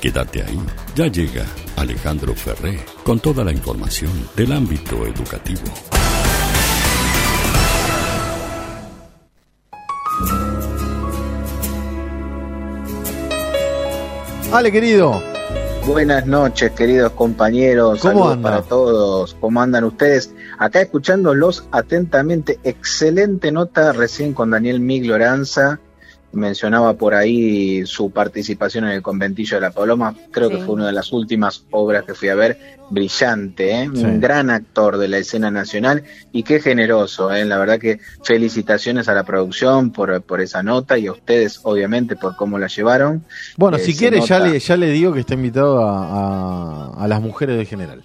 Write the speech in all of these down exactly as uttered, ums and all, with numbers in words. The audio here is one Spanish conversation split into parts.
Quédate ahí. Ya llega Alejandro Ferré con toda la información del ámbito educativo. Ale, querido. Buenas noches, queridos compañeros. ¿Cómo Saludos anda? para todos. ¿Cómo andan ustedes? Acá escuchándolos atentamente. Excelente nota recién con Daniel Migloranza. Mencionaba por ahí su participación en el Conventillo de la Paloma. Creo sí. que fue una de las últimas obras que fui a ver. Brillante, ¿eh? Sí. Un gran actor de la escena nacional y qué generoso, ¿eh? La verdad que felicitaciones a la producción por, por esa nota y a ustedes, obviamente, por cómo la llevaron. Bueno, eh, si quiere nota... ya le, ya le digo que está invitado a, a, a las mujeres de general.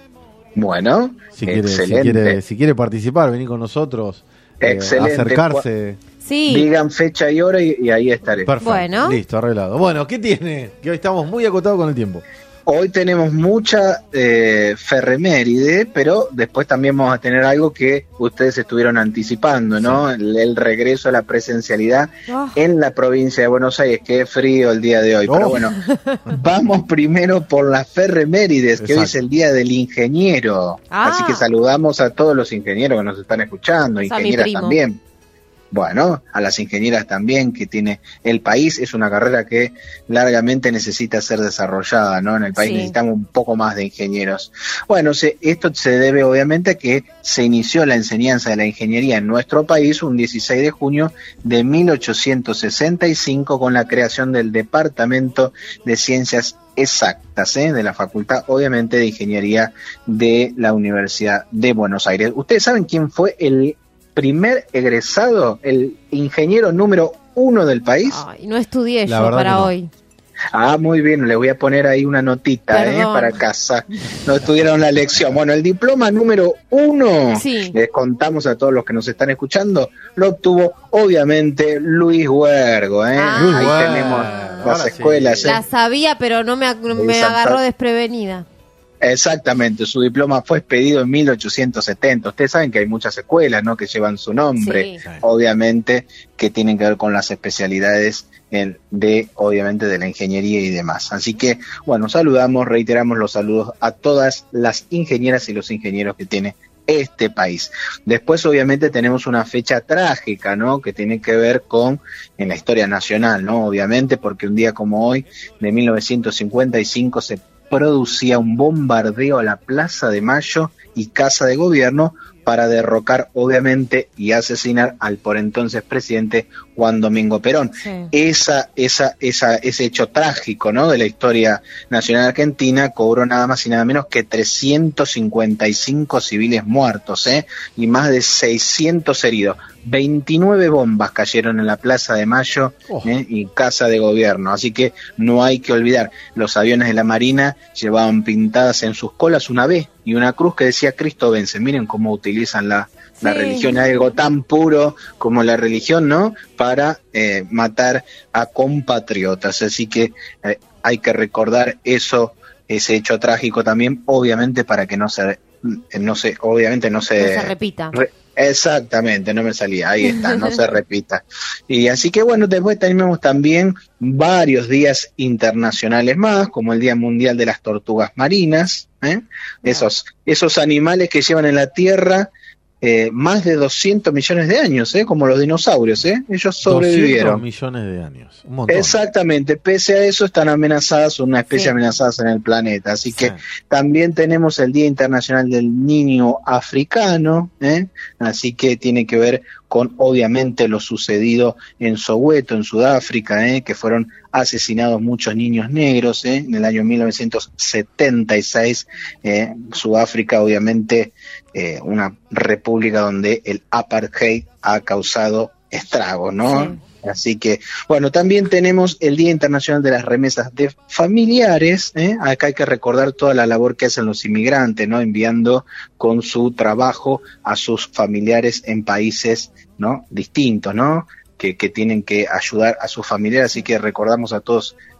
Bueno, si quiere, si quiere, si quiere participar, venir con nosotros, eh, acercarse. Sí. Digan fecha y hora y, y ahí estaré. Perfecto, bueno. Listo, arreglado. Bueno, ¿qué tiene? Que hoy estamos muy acotados con el tiempo. Hoy tenemos mucha eh, ferreméride, pero después también vamos a tener algo que ustedes estuvieron anticipando, ¿no? Sí. El, el regreso a la presencialidad oh. en la provincia de Buenos Aires. Qué frío el día de hoy. Oh. Pero bueno, vamos primero por las ferremérides, que Exacto. hoy es el día del ingeniero. Ah. Así que saludamos a todos los ingenieros que nos están escuchando, ingenieras también. Bueno, a las ingenieras también que tiene el país, es una carrera que largamente necesita ser desarrollada, ¿no? En el país sí. necesitamos un poco más de ingenieros. Bueno, se, esto se debe obviamente a que se inició la enseñanza de la ingeniería en nuestro país un dieciséis de junio de mil ochocientos sesenta y cinco con la creación del Departamento de Ciencias Exactas, ¿eh? de la Facultad, obviamente, de Ingeniería de la Universidad de Buenos Aires. ¿Ustedes saben quién fue el primer egresado, el ingeniero número uno del país? Ay, no estudié yo para no. hoy. Ah, muy bien, le voy a poner ahí una notita eh, para casa. No estudiaron la lección. Bueno, el diploma número uno, sí. les contamos a todos los que nos están escuchando, lo obtuvo obviamente Luis Huergo. ¿eh? Ah, ahí bueno. tenemos las escuelas. Sí. ¿eh? La sabía, pero no me, me agarró desprevenida. Exactamente, su diploma fue expedido en mil ochocientos setenta. Ustedes saben que hay muchas escuelas, ¿no?, que llevan su nombre, sí. obviamente, que tienen que ver con las especialidades en, de, obviamente, de la ingeniería y demás. Así que, bueno, saludamos, reiteramos los saludos a todas las ingenieras y los ingenieros que tiene este país. Después, obviamente, tenemos una fecha trágica, ¿no?, que tiene que ver con, en la historia nacional, ¿no?, obviamente, porque un día como hoy, de mil novecientos cincuenta y cinco, se producía un bombardeo a la Plaza de Mayo y Casa de Gobierno para derrocar, obviamente, y asesinar al por entonces presidente Juan Domingo Perón. Sí. Esa, esa, esa, ese hecho trágico, ¿no?, de la historia nacional argentina cobró nada más y nada menos que trescientos cincuenta y cinco civiles muertos, ¿eh? y más de seiscientos heridos. veintinueve bombas cayeron en la Plaza de Mayo oh. ¿eh? y Casa de Gobierno, así que no hay que olvidar, los aviones de la Marina llevaban pintadas en sus colas una B y una cruz que decía Cristo vence. Miren cómo utilizan la, sí. la religión, algo tan puro como la religión, ¿no?, para eh, matar a compatriotas, así que eh, hay que recordar eso, ese hecho trágico también, obviamente, para que no se, no se obviamente no se, no se repita. Re, Exactamente, no me salía, ahí está, no se repita. Y así que bueno, después tenemos también varios días internacionales más, como el Día Mundial de las Tortugas Marinas, ¿eh? esos, esos animales que llevan en la tierra eh, más de doscientos millones de años, ¿eh? como los dinosaurios, ¿eh? ellos sobrevivieron. doscientos millones de años, un montón. Exactamente, pese a eso están amenazadas, son una especie sí. amenazadas en el planeta, así que sí. también tenemos el Día Internacional del Niño Africano, ¿eh? así que tiene que ver con obviamente lo sucedido en Soweto, en Sudáfrica, ¿eh? que fueron asesinados muchos niños negros ¿eh? en el año mil novecientos setenta y seis, eh, Sudáfrica obviamente eh, una república donde el apartheid ha causado estragos, ¿no? Sí. Así que, bueno, también tenemos el Día Internacional de las Remesas de Familiares, ¿eh? Acá hay que recordar toda la labor que hacen los inmigrantes, ¿no? Enviando con su trabajo a sus familiares en países, ¿no?, distintos, ¿no?, que, que tienen que ayudar a sus familiares, así que recordamos a todos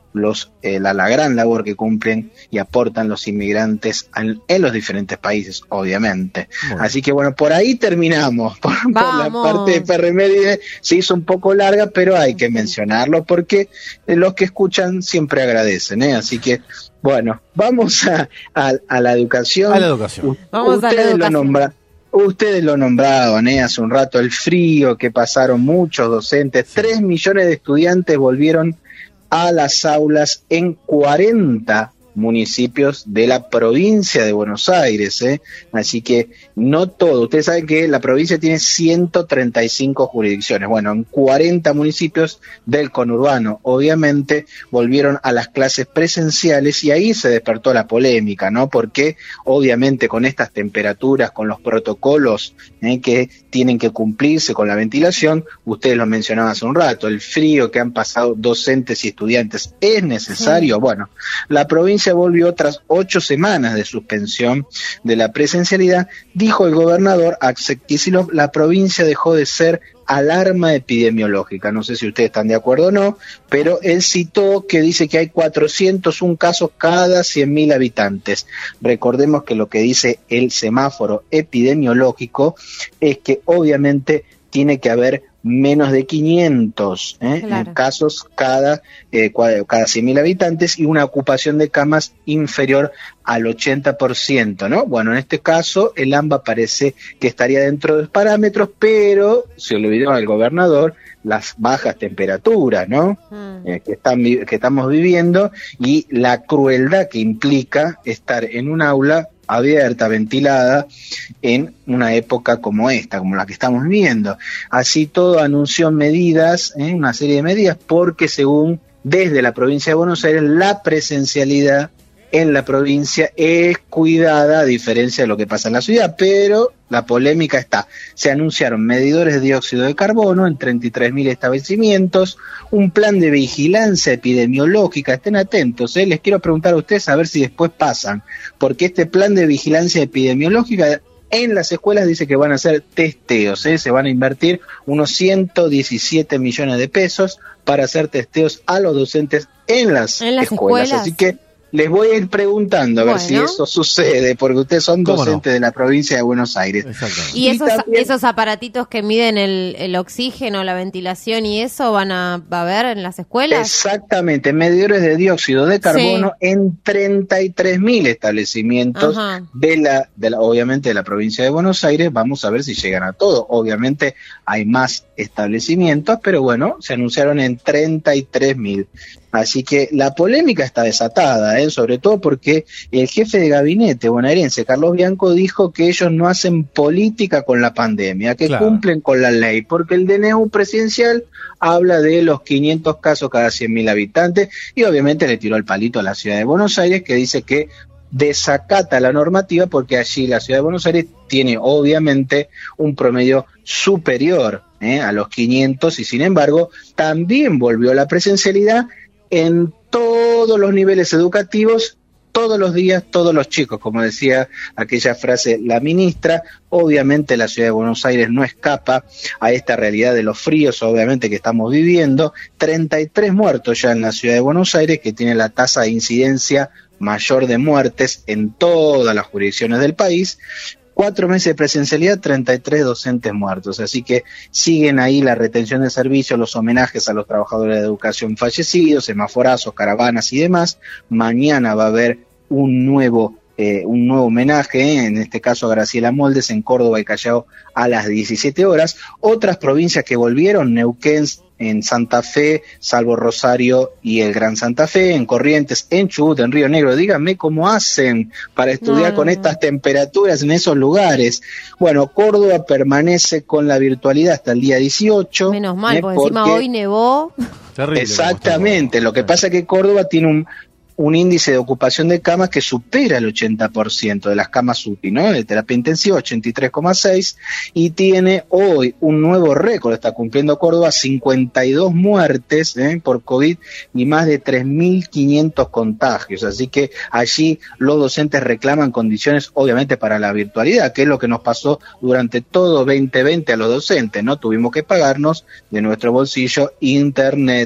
los eh, la, la gran labor que cumplen y aportan los inmigrantes en, en los diferentes países, obviamente. Bueno. Así que bueno, por ahí terminamos. Por, por la parte de efeméride se hizo un poco larga, pero hay que mencionarlo porque los que escuchan siempre agradecen, ¿eh? Así que bueno, vamos a, a, a la educación. A la educación. Vamos Ustedes a la educación. lo nombran. Ustedes lo nombraban, ¿eh? Hace un rato, el frío que pasaron muchos docentes. Tres millones de estudiantes volvieron a las aulas en cuarenta municipios de la provincia de Buenos Aires, ¿eh? Así que no todo. Ustedes saben que la provincia tiene ciento treinta y cinco jurisdicciones. Bueno, en cuarenta municipios del conurbano, obviamente, volvieron a las clases presenciales y ahí se despertó la polémica, ¿no? Porque, obviamente, con estas temperaturas, con los protocolos ¿eh? que tienen que cumplirse con la ventilación, ustedes lo mencionaban hace un rato, el frío que han pasado docentes y estudiantes, ¿es necesario? Sí. Bueno, la provincia volvió tras ocho semanas de suspensión de la presencialidad. Dijo el gobernador Axel Kicillof, la provincia dejó de ser alarma epidemiológica. No sé si ustedes están de acuerdo o no, pero él citó que dice que hay cuatrocientos un casos cada cien mil habitantes. Recordemos que lo que dice el semáforo epidemiológico es que obviamente tiene que haber menos de quinientos ¿eh? Claro. casos cada, eh, cada cien mil habitantes y una ocupación de camas inferior al ochenta por ciento, ¿no? Bueno, en este caso el AMBA parece que estaría dentro de los parámetros, pero se olvidó al gobernador las bajas temperaturas, ¿no? Mm. Eh, que, están, que estamos viviendo y la crueldad que implica estar en un aula abierta, ventilada, en una época como esta, como la que estamos viviendo. Así todo anunció medidas, ¿eh? una serie de medidas, porque según desde la provincia de Buenos Aires, la presencialidad en la provincia es cuidada, a diferencia de lo que pasa en la ciudad, pero la polémica está. Se anunciaron medidores de dióxido de carbono en treinta y tres mil establecimientos, un plan de vigilancia epidemiológica, estén atentos, ¿eh? Les quiero preguntar a ustedes a ver si después pasan, porque este plan de vigilancia epidemiológica en las escuelas dice que van a hacer testeos, ¿eh? Se van a invertir unos ciento diecisiete millones de pesos para hacer testeos a los docentes en las, ¿En las escuelas? escuelas, así que les voy a ir preguntando a bueno. ver si eso sucede, porque ustedes son docentes no? de la provincia de Buenos Aires. ¿Y, y esos, también, esos aparatitos que miden el, el oxígeno, la ventilación y eso van a, va a haber en las escuelas? Exactamente, medidores de dióxido de carbono sí. en treinta y tres mil establecimientos de la, de la, obviamente de la provincia de Buenos Aires. Vamos a ver si llegan a todo. Obviamente hay más establecimientos, pero bueno, se anunciaron en treinta y tres mil. Así que la polémica está desatada, ¿eh? Sobre todo porque el jefe de gabinete bonaerense, Carlos Bianco, dijo que ellos no hacen política con la pandemia, que claro. cumplen con la ley, porque el D N U presidencial habla de los quinientos casos cada cien mil habitantes y obviamente le tiró el palito a la ciudad de Buenos Aires, que dice que desacata la normativa porque allí la ciudad de Buenos Aires tiene obviamente un promedio superior ¿eh? a los quinientos y sin embargo también volvió la presencialidad en todos los niveles educativos, todos los días, todos los chicos, como decía aquella frase la ministra. Obviamente la ciudad de Buenos Aires no escapa a esta realidad de los fríos, obviamente que estamos viviendo. treinta y tres muertos ya en la ciudad de Buenos Aires, que tiene la tasa de incidencia mayor de muertes en todas las jurisdicciones del país. Cuatro meses de presencialidad, treinta y tres docentes muertos. Así que siguen ahí la retención de servicios, los homenajes a los trabajadores de educación fallecidos, semaforazos, caravanas y demás. Mañana va a haber un nuevo eh, un nuevo homenaje, ¿eh? en este caso a Graciela Moldes, en Córdoba y Callao a las diecisiete horas. Otras provincias que volvieron, Neuquén, en Santa Fe, salvo Rosario y el Gran Santa Fe, en Corrientes, en Chubut, en Río Negro. Díganme cómo hacen para estudiar no, con no. estas temperaturas en esos lugares. Bueno, Córdoba permanece con la virtualidad hasta el día dieciocho. Menos mal, ¿eh? porque, porque encima hoy nevó. Terrible, exactamente, lo que pasa es que Córdoba tiene un un índice de ocupación de camas que supera el ochenta por ciento de las camas U T I, ¿no? De terapia intensiva, ochenta y tres coma seis, y tiene hoy un nuevo récord, está cumpliendo Córdoba, cincuenta y dos muertes ¿eh? por COVID y más de tres mil quinientos contagios, así que allí los docentes reclaman condiciones, obviamente, para la virtualidad, que es lo que nos pasó durante todo veinte veinte a los docentes, ¿no? Tuvimos que pagarnos de nuestro bolsillo internet,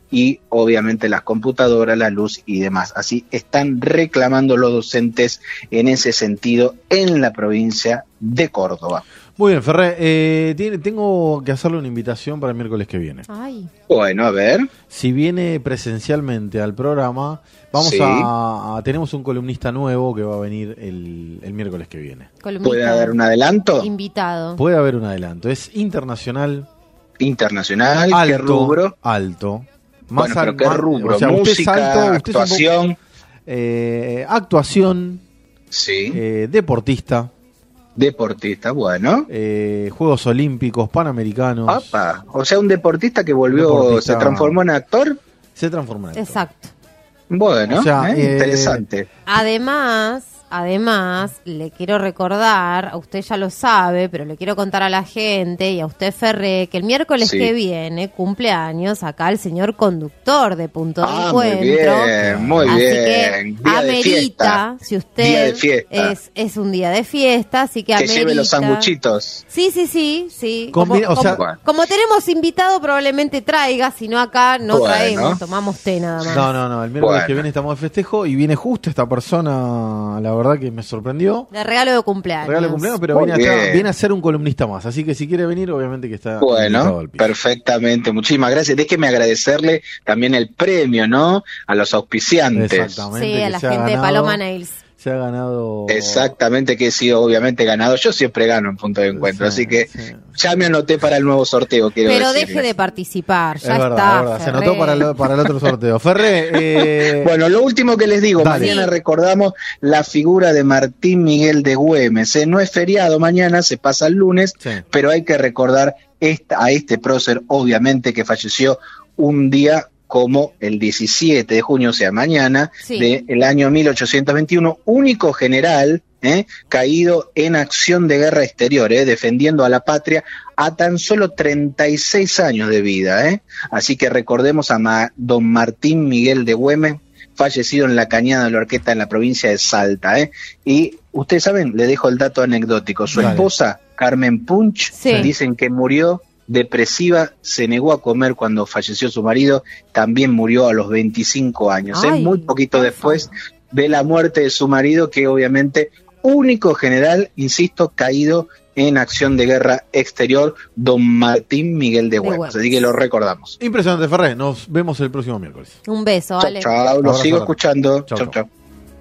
y obviamente las computadoras, la luz y demás. Así están reclamando los docentes en ese sentido en la provincia de Córdoba. Muy bien, Ferré, eh, tiene, tengo que hacerle una invitación para el miércoles que viene. Ay. Bueno, a ver. Si viene presencialmente al programa, vamos sí. a, a tenemos un columnista nuevo que va a venir el, el miércoles que viene. ¿Puede haber un adelanto? Invitado. Puede haber un adelanto. Es internacional. Internacional, alto, ¿qué rubro? Alto. Más bueno, pero ¿qué rubro? O sea, música, usted salto, usted actuación. Un poco, eh, actuación. Sí. Eh, deportista. Deportista, bueno. Eh, Juegos Olímpicos, Panamericanos. Opa, o sea, un deportista que volvió, deportista, se transformó en actor. Se transformó en actor. Exacto. Bueno, o sea, eh, eh, interesante. Además, además, le quiero recordar, a usted ya lo sabe, pero le quiero contar a la gente y a usted, Ferré, que el miércoles sí. que viene cumple años acá el señor conductor de Punto de ah, Encuentro. Muy bien, muy así bien. Que amerita, si usted es, es un día de fiesta, así que, que amerita. Que lleve los sanguchitos. Sí, sí, sí, sí. Combina, como, o sea, como, como tenemos invitado, probablemente traiga, si no acá no bueno. traemos, tomamos té nada más. No, no, no, el miércoles bueno. que viene estamos de festejo y viene justo esta persona, la verdad que me sorprendió. De regalo de cumpleaños. Regalo de cumpleaños, pero viene, acá, viene a ser un columnista más, así que si quiere venir, obviamente que está bueno, perfectamente, muchísimas gracias. Déjeme agradecerle también el premio, ¿no? A los auspiciantes. Exactamente. Sí, a la gente ganado, de Paloma Nails. Se ha ganado. Exactamente, que he sido obviamente ganado. Yo siempre gano en Punto de Encuentro, sí, así que sí. ya me anoté para el nuevo sorteo. Quiero Pero decirles. deje de participar, ya es está. Verdad, es verdad. Se anotó para el, para el otro sorteo. Ferré. Eh... Bueno, lo último que les digo, Dale. mañana recordamos la figura de Martín Miguel de Güemes. ¿eh? No es feriado mañana, se pasa el lunes, sí. pero hay que recordar esta, a este prócer, obviamente, que falleció un día como el diecisiete de junio, o sea, mañana, sí. del año mil ochocientos veintiuno, único general ¿eh? caído en acción de guerra exterior, ¿eh? defendiendo a la patria a tan solo treinta y seis años de vida. ¿eh? Así que recordemos a Ma- don Martín Miguel de Güemes, fallecido en la Cañada de la Horqueta, en la provincia de Salta. ¿eh? Y ustedes saben, le dejo el dato anecdótico, su Dale. esposa, Carmen Punch, sí. dicen que murió depresiva, se negó a comer cuando falleció su marido, también murió a los veinticinco años, Ay, ¿eh? muy poquito después de la muerte de su marido, que obviamente único general, insisto, caído en acción de guerra exterior, don Martín Miguel de Güemes, así que lo recordamos. Impresionante, Ferré, nos vemos el próximo miércoles. Un beso, chau, Ale. Chao, lo sigo escuchando. Chau, chau.